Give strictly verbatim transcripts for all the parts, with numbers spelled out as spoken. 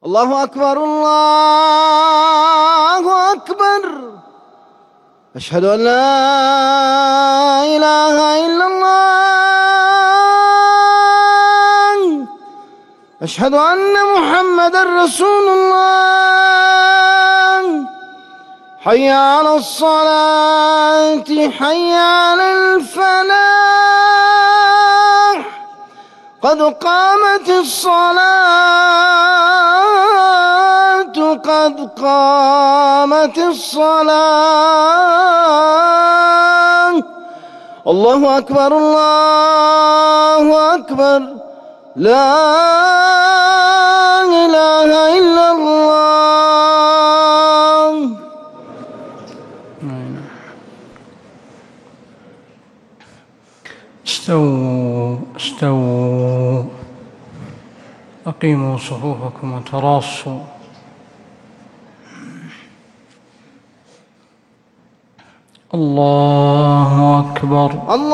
الله أكبر الله أكبر. أشهد أن لا إله إلا الله. أشهد أن محمدا رسول الله. حي على الصلاة حي على الفلاح. قد قامت الصلاة قد قامت الصلاة. الله أكبر الله أكبر. لا إله إلا الله. استووا استووا أقيموا صفوفكم وتراصوا. الله أكبر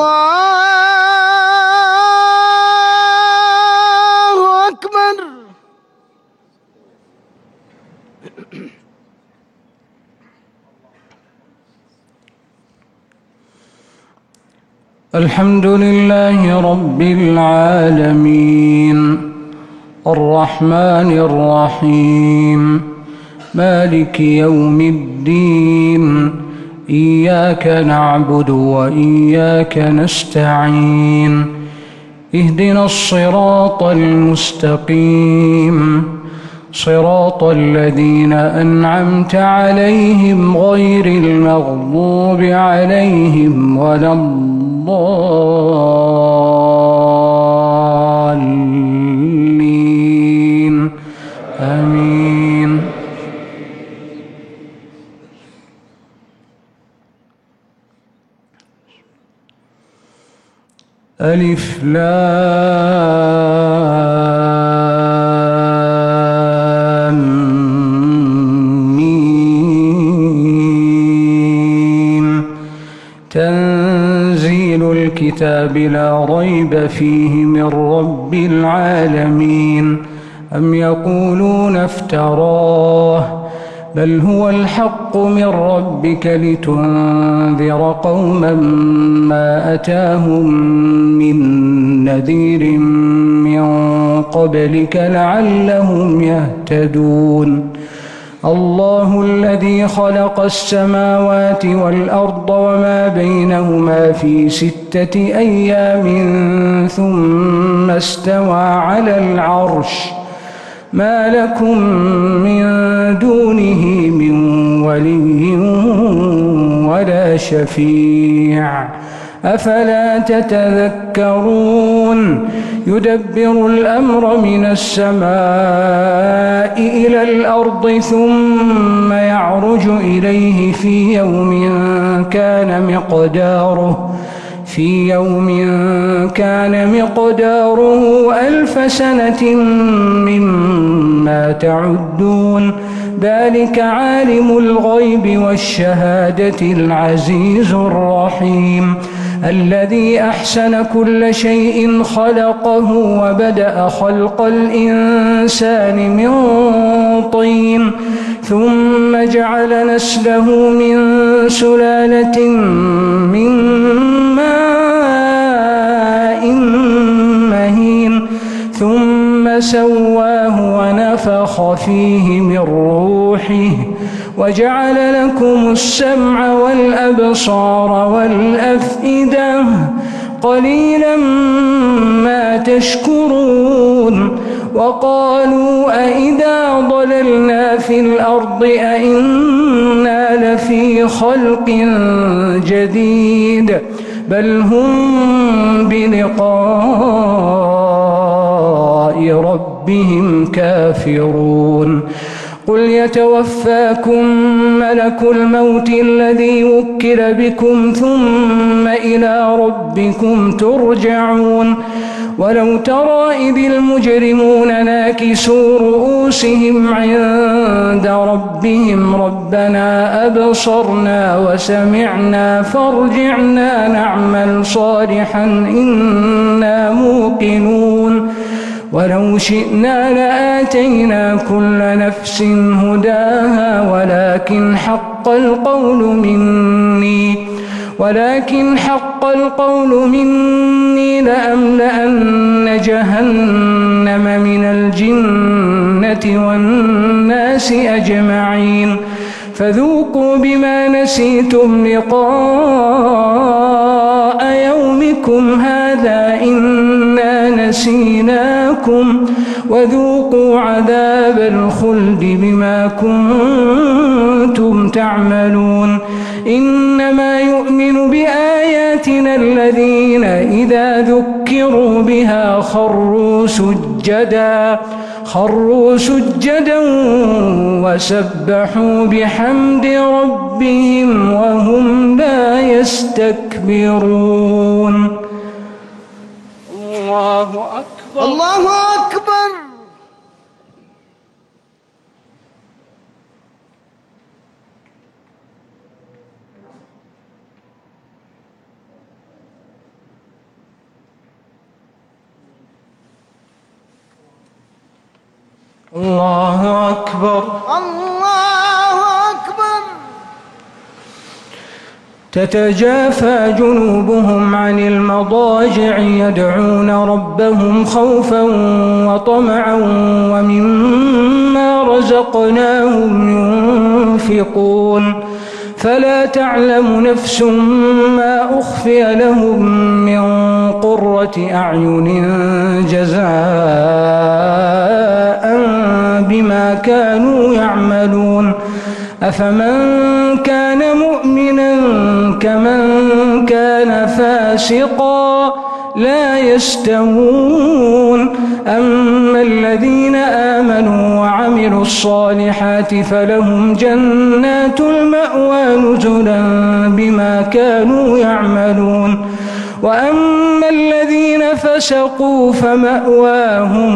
الله أكبر. الحمد لله رب العالمين الرحمن الرحيم مالك يوم الدين. إياك نعبد وإياك نستعين. اهدنا الصراط المستقيم صراط الذين أنعمت عليهم غير المغضوب عليهم ولا الضالين. آمين. ألف لام ميم. تنزيل الكتاب لا ريب فيه من رب العالمين. أم يقولون افتراه بل هو الحق من ربك لتنذر قوما ما أتاهم من نذير من قبلك لعلهم يهتدون. الله الذي خلق السماوات والأرض وما بينهما في ستة أيام ثم استوى على العرش. ما لكم من دونه من ولي ولا شفيع أفلا تتذكرون. يدبر الأمر من السماء إلى الأرض ثم يعرج إليه في يوم كان مقداره في يوم كان مقداره ألف سنة مما تعدون. ذلك عالم الغيب والشهادة العزيز الرحيم الذي أحسن كل شيء خلقه وبدأ خلق الإنسان من طين ثم جعل نسله من سلالة من ماء مهين ثم سواه ونفخ فيه من روحه وجعل لكم السمع والأبصار والأفئدة قليلا ما تشكرون. وقالوا أئذا ضللنا في الأرض أئنا لفي خلق جديد بل هم بلقاء ربهم كافرون. قل يتوفاكم ملك الموت الذي وكل بكم ثم إلى ربكم ترجعون. ولو ترى إذ المجرمون ناكسوا رؤوسهم عند ربهم ربنا أبصرنا وسمعنا فارجعنا نعمل صالحا إنا موقنون. ولو شئنا لآتينا كل نفس هداها ولكن حق القول مني ولكن حق القول مني لأملأن جهنم من الجنة والناس أجمعين فذوقوا بما نسيتم لقاء يومكم هذا إنا نسيناكم وذوقوا عذاب الخلد بما كنتم تعملون إنما يؤمن بآياتنا الذين إذا ذكروا بها خروا سجدا خروا سجدا وسبحوا بحمد ربهم وهم لا يستكبرون. الله أكبر الله أكبر. الله أكبر الله أكبر. تتجافى جنوبهم عن المضاجع يدعون ربهم خوفا وطمعا ومما رزقناهم ينفقون فلا تعلم نفس ما أخفي لهم من قرة أعين جزاء بما كانوا يعملون أفمن كان مؤمنا كمن كان فاسقا لا يستوون أما الذين آمنوا وعملوا الصالحات فلهم جنات المأوى نزلا بما كانوا يعملون وأما الذين فسقوا فمأواهم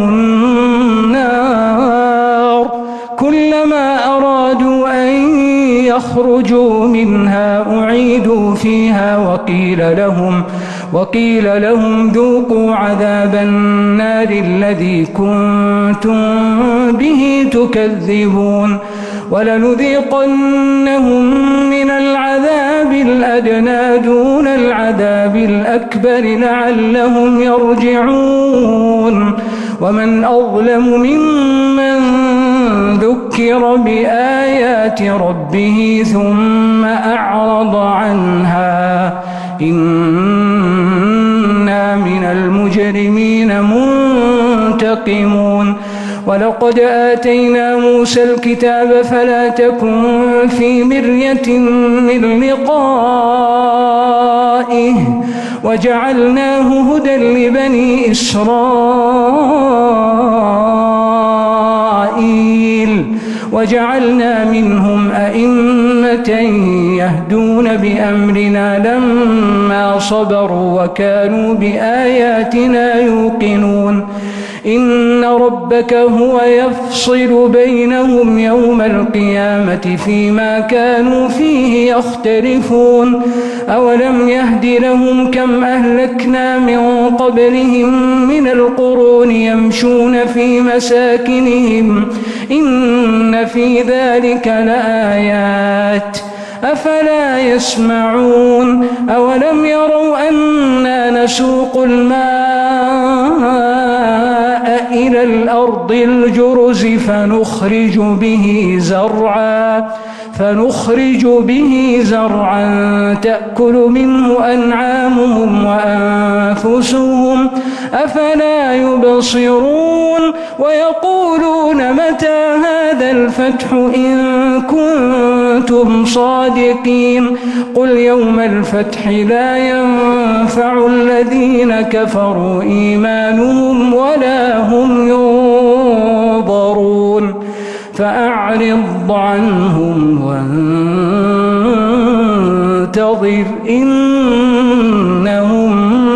النار كلما أرادوا أن يخرجوا منها أعيدوا فيها وقيل لهم وقيل لهم ذوقوا عذاب النار الذي كنتم به تكذبون ولنذيقنهم من العذاب الأدنى دون العذاب الأكبر لعلهم يرجعون ومن أظلم ممن ذكر بآيات ربه ثم أعرض عنها إنا من المجرمين منتقمون ولقد آتينا موسى الكتاب فلا تكن في مرية من لقائه وجعلناه هدى لبني إسرائيل وجعلنا منهم أئمة يهدون بأمرنا لما صبروا وكانوا بآياتنا يوقنون إن ربك هو يفصل بينهم يوم القيامة فيما كانوا فيه يختلفون أولم يهد لهم كم أهلكنا من قبلهم من القرون يمشون في مساكنهم إن في ذلك لآيات أفلا يسمعون أولم يروا أنا نسوق الماء إلى الأرض الجرز فنخرج به زرعا فنخرج به زرعا تأكل منه أنعامهم وأنفسهم أفلا يبصرون ويقولون متى هذا الفتح إن كنتم صادقين قل يوم الفتح لا ينفع الذين كفروا إيمانهم ولا هم ينظرون فأعرض عنهم وانتظر إنهم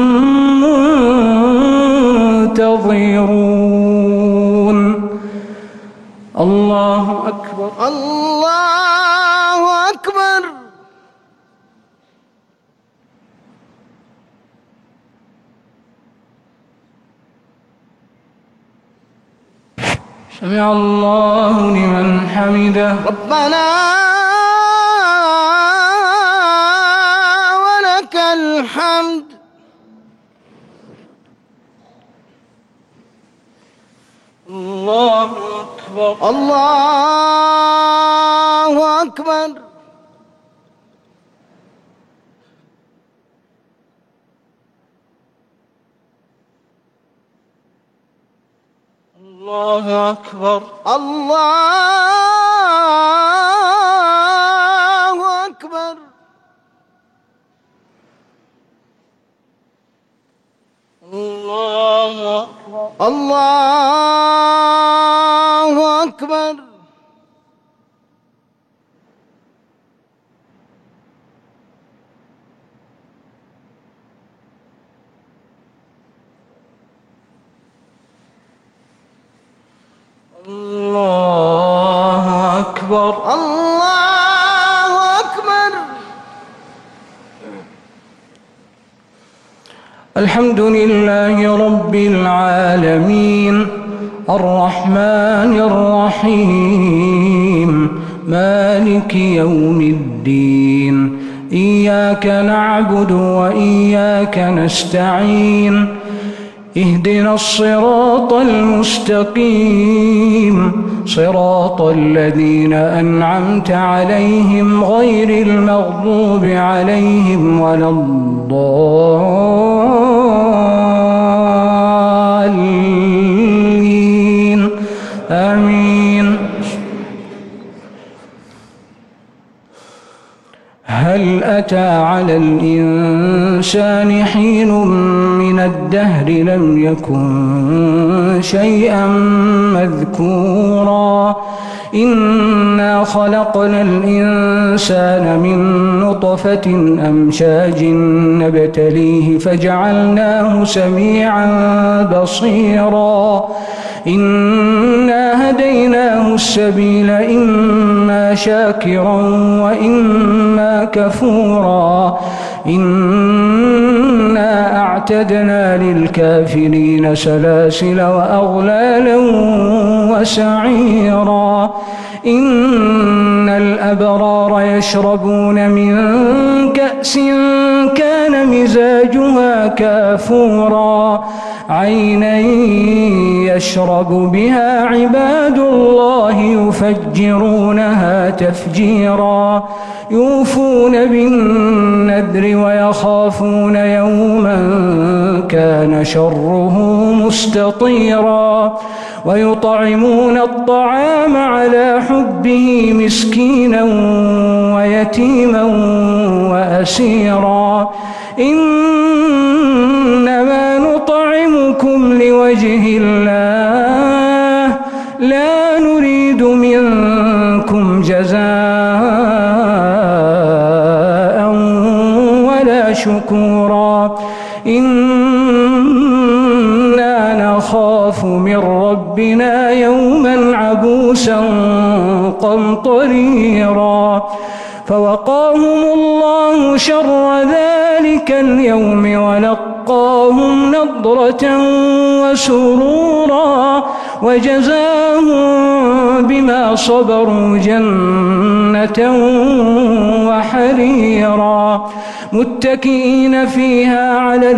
منتظرون. الله أكبر الله أكبر. سمع الله لمن حمده. ربنا ولك الحمد. الله أكبر. الله أكبر. الله أكبر. الله أكبر. الله أكبر. الله أكبر. الله أكبر. الله أكبر. الحمد لله رب العالمين الرحمن الرحيم مالك يوم الدين إياك نعبد وإياك نستعين اهدنا الصراط المستقيم صراط الذين أنعمت عليهم غير المغضوب عليهم ولا الضالين آمين. هل أتى على الإنسان حين من الدهر لم يكن شيئا مذكورا إنا خلقنا الإنسان من نطفة أمشاج نبتليه فجعلناه سميعا بصيرا إنا هديناه السبيل إما شاكرا وإما كفورا إنا أعتدنا للكافرين سلاسل وأغلالا وسعيرا إن الأبرار يشربون من كأس كان مزاجها كافورا عينا يشرب بها عباد الله يفجرونها تفجيرا يوفون بالنذر ويخافون يوما كان شره مستطيرا ويطعمون الطعام على حبه مسكينا ويتيما وأسيرا إنما نطعمكم لوجه الله لا نريد منكم جزاء ولا شكورا إنا نخاف من ربنا يوما عبوسا قمطريرا فوقاهم الله شر ذلك اليوم ولقاهم نضرة وسرورا وجزاهم بما صبروا جنة وحريرا متكئين فيها على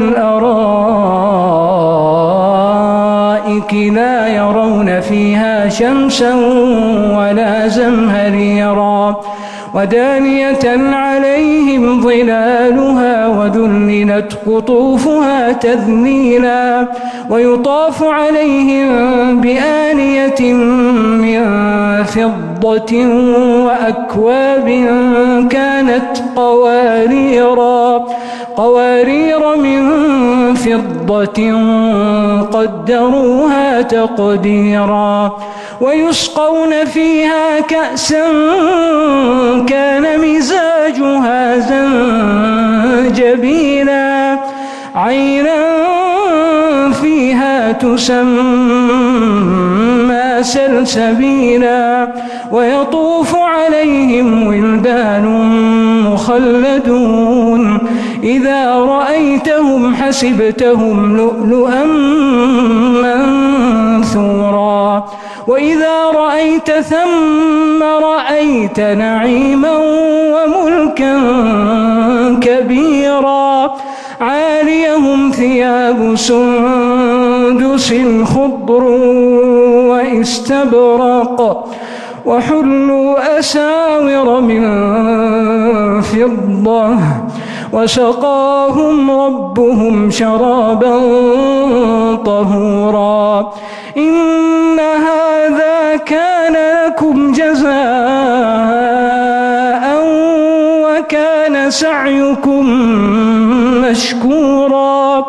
الأرائك لا يرون فيها شمسا ولا زمهريرا ودانية عليهم ظلالها وذللت قطوفها تذليلا ويطاف عليهم بآنية من فضة وأكواب كانت قواريرا قوارير من فضة قدروها تقديرا ويسقون فيها كأسا كان مزاجها زنجبيلا عينا فيها تسمى سلسبيلا ويطوف عليهم ولدان مخلدون إذا رأيتهم حسبتهم لؤلؤا منثورا وإذا رأيت ثم رأيت نعيما وملكا كبيرا عاليهم ثياب سندس خضر واستبرق وحلوا أساور من فضة وسقاهم ربهم شرابا طهورا إن هذا كان لكم جزاء وكان سعيكم مشكورا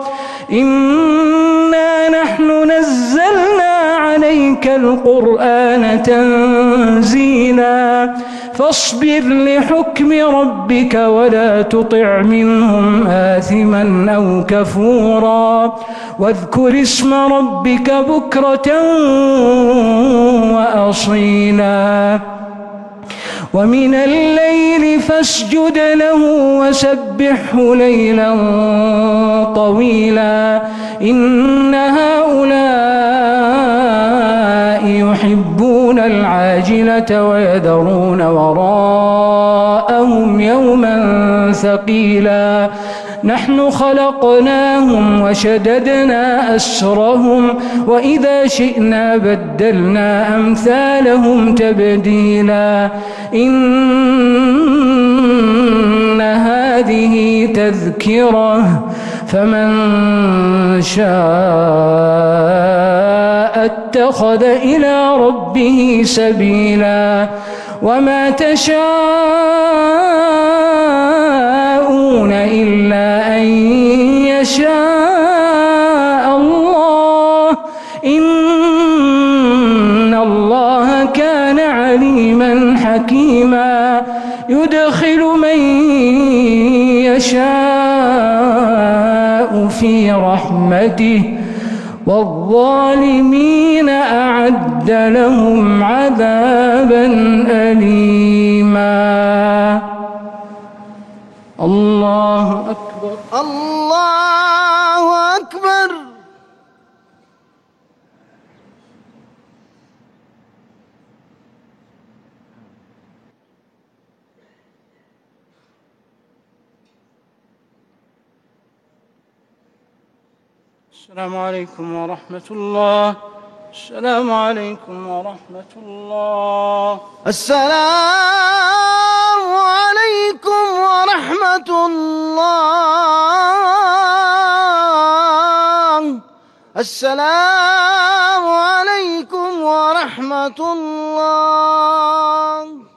إنا نحن نزلنا عليك القرآن تنزيلا فاصبر لحكم ربك ولا تطع منهم آثما أو كفورا واذكر اسم ربك بكرة وأصيلا ومن الليل فاسجد له وسبحه ليلا طويلا إن هؤلاء يحبون العاجلة ويذرون وراءهم يوما ثقيلا نحن خلقناهم وشددنا أسرهم وإذا شئنا بدلنا أمثالهم تبديلا إن هذه تذكرة فمن شاء اتخذ إلى ربه سبيلا وما تشاءون إلا أن يشاء الله إن الله كان عليما حكيما يدخل من يشاء في رحمته والظالمين أعد لهم عذابا أليما الله أكبر الله أكبر. السلام عليكم ورحمة الله. السلام عليكم ورحمة الله. السلام عليكم ورحمة الله. السلام عليكم ورحمة الله.